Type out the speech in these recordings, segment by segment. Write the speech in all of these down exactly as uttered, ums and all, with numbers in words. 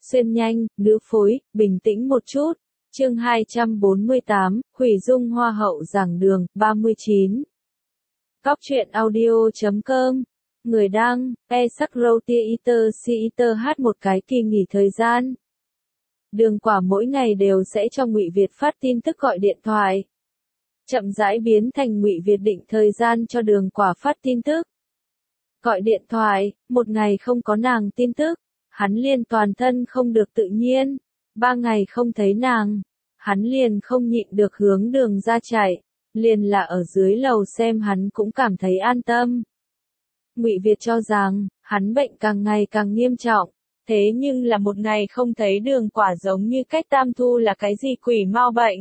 xuyên nhanh, nữ phối, bình tĩnh một chút. Chương hai trăm bốn mươi tám, Hủy Dung Hoa hậu giảng đường, ba mươi chín. Cóc truyện audio chấm com. Người đăng, e sắc râu tia iter si iter hát một cái kỳ nghỉ thời gian. Đường Quả mỗi ngày đều sẽ cho Ngụy Việt phát tin tức gọi điện thoại. Chậm rãi biến thành Ngụy Việt định thời gian cho Đường Quả phát tin tức. Gọi điện thoại, một ngày không có nàng tin tức, hắn liền toàn thân không được tự nhiên. Ba ngày không thấy nàng, hắn liền không nhịn được hướng đường ra chạy, liền là ở dưới lầu xem hắn cũng cảm thấy an tâm. Ngụy Việt cho rằng, hắn bệnh càng ngày càng nghiêm trọng, thế nhưng là một ngày không thấy Đường Quả giống như cách tam thu là cái gì quỷ mau bệnh.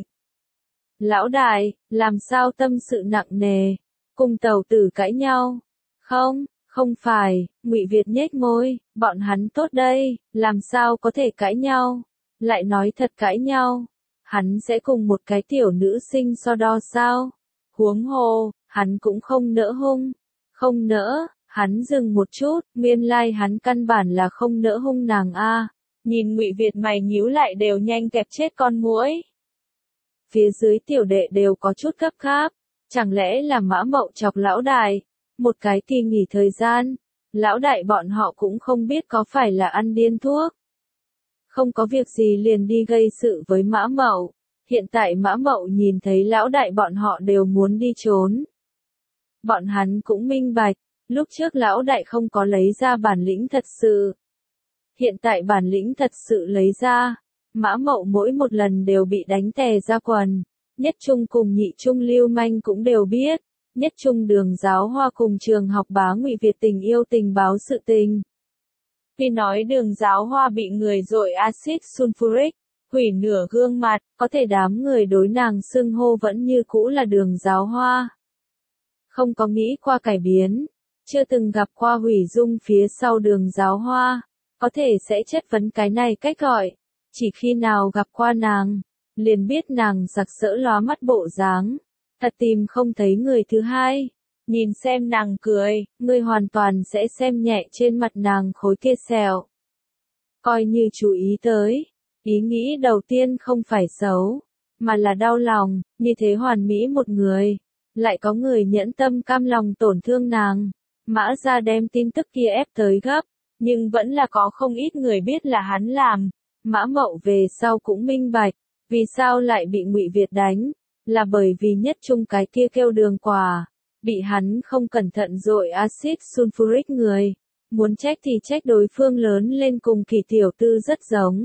Lão đại, làm sao tâm sự nặng nề, cùng tàu tử cãi nhau? Không, không phải, Ngụy Việt nhếch môi, bọn hắn tốt đây, làm sao có thể cãi nhau? Lại nói thật cãi nhau, hắn sẽ cùng một cái tiểu nữ sinh so đo sao? Huống hồ, hắn cũng không nỡ hung, không nỡ, hắn dừng một chút, nguyên lai like hắn căn bản là không nỡ hung nàng a. À. Nhìn Ngụy Việt mày nhíu lại đều nhanh kẹp chết con muỗi. Phía dưới tiểu đệ đều có chút gấp gáp, chẳng lẽ là Mã Mậu chọc lão đại, một cái kỳ nghỉ thời gian, lão đại bọn họ cũng không biết có phải là ăn điên thuốc. Không có việc gì liền đi gây sự với Mã Mậu, hiện tại Mã Mậu nhìn thấy lão đại bọn họ đều muốn đi trốn. Bọn hắn cũng minh bạch, lúc trước lão đại không có lấy ra bản lĩnh thật sự. Hiện tại bản lĩnh thật sự lấy ra, Mã Mậu mỗi một lần đều bị đánh tè ra quần, Nhất Trung cùng Nhị Trung lưu manh cũng đều biết, Nhất Trung Đường Giáo Hoa cùng trường học bá Ngụy Việt tình yêu tình báo sự tình. Khi nói Đường Giáo Hoa bị người dội axit sulfuric, hủy nửa gương mặt, có thể đám người đối nàng xưng hô vẫn như cũ là Đường Giáo Hoa. Không có nghĩ qua cải biến, chưa từng gặp qua hủy dung phía sau Đường Giáo Hoa, có thể sẽ chất vấn cái này cách gọi. Chỉ khi nào gặp qua nàng, liền biết nàng sặc sỡ lóa mắt bộ dáng, thật tìm không thấy người thứ hai. Nhìn xem nàng cười, ngươi hoàn toàn sẽ xem nhẹ trên mặt nàng khối kia sẹo. Coi như chú ý tới, ý nghĩ đầu tiên không phải xấu, mà là đau lòng, như thế hoàn mỹ một người, lại có người nhẫn tâm cam lòng tổn thương nàng. Mã ra đem tin tức kia ép tới gấp, nhưng vẫn là có không ít người biết là hắn làm. Mã Mậu về sau cũng minh bạch, vì sao lại bị Ngụy Việt đánh, là bởi vì Nhất Trung cái kia kêu Đường Quả, bị hắn không cẩn thận dội axit sulfuric người, muốn trách thì trách đối phương lớn lên cùng Kỳ tiểu tư rất giống.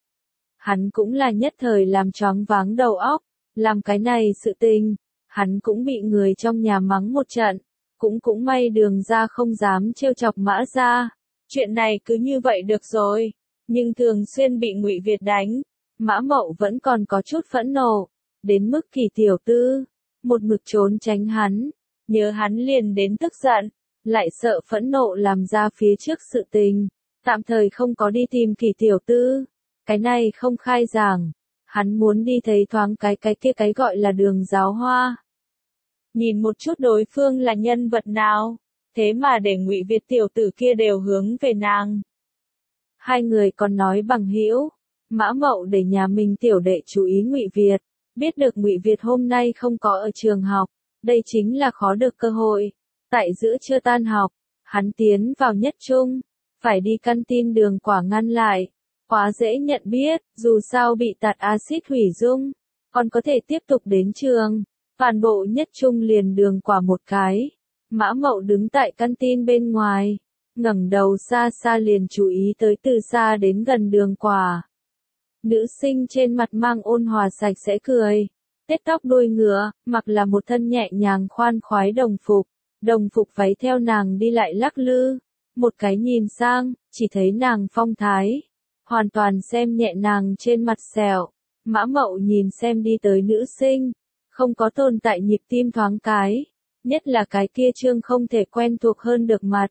Hắn cũng là nhất thời làm choáng váng đầu óc, làm cái này sự tình, hắn cũng bị người trong nhà mắng một trận, cũng cũng may Đường ra không dám trêu chọc Mã ra. Chuyện này cứ như vậy được rồi. Nhưng thường xuyên bị Ngụy Việt đánh, Mã Mậu vẫn còn có chút phẫn nộ, đến mức Kỳ tiểu tư, một mực trốn tránh hắn, nhớ hắn liền đến tức giận, lại sợ phẫn nộ làm ra phía trước sự tình, tạm thời không có đi tìm Kỳ tiểu tư, cái này không khai giảng, hắn muốn đi thấy thoáng cái cái kia cái gọi là Đường Giáo Hoa. Nhìn một chút đối phương là nhân vật nào, thế mà để Ngụy Việt tiểu tử kia đều hướng về nàng. Hai người còn nói bằng hữu, Mã Mậu để nhà mình tiểu đệ chú ý Ngụy Việt, biết được Ngụy Việt hôm nay không có ở trường học, đây chính là khó được cơ hội. Tại giữa trưa tan học, hắn tiến vào Nhất Trung, phải đi căn tin Đường Quả ngăn lại, quá dễ nhận biết, dù sao bị tạt axit hủy dung, còn có thể tiếp tục đến trường. Toàn bộ Nhất Trung liền Đường Quả một cái, Mã Mậu đứng tại căn tin bên ngoài. Ngẩng đầu xa xa liền chú ý tới từ xa đến gần Đường Quả. Nữ sinh trên mặt mang ôn hòa sạch sẽ cười, tết tóc đuôi ngựa, mặc là một thân nhẹ nhàng khoan khoái đồng phục, đồng phục váy theo nàng đi lại lắc lư, một cái nhìn sang, chỉ thấy nàng phong thái, hoàn toàn xem nhẹ nàng trên mặt sẹo. Mã Mậu nhìn xem đi tới nữ sinh, không có tồn tại nhịp tim thoáng cái, nhất là cái kia trương không thể quen thuộc hơn được mặt.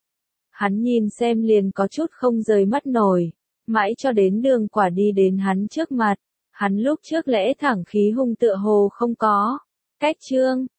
Hắn nhìn xem liền có chút không rời mắt nổi, mãi cho đến Đường Quả đi đến hắn trước mặt, hắn lúc trước lẽ thẳng khí hung tựa hồ không có. Cách trương,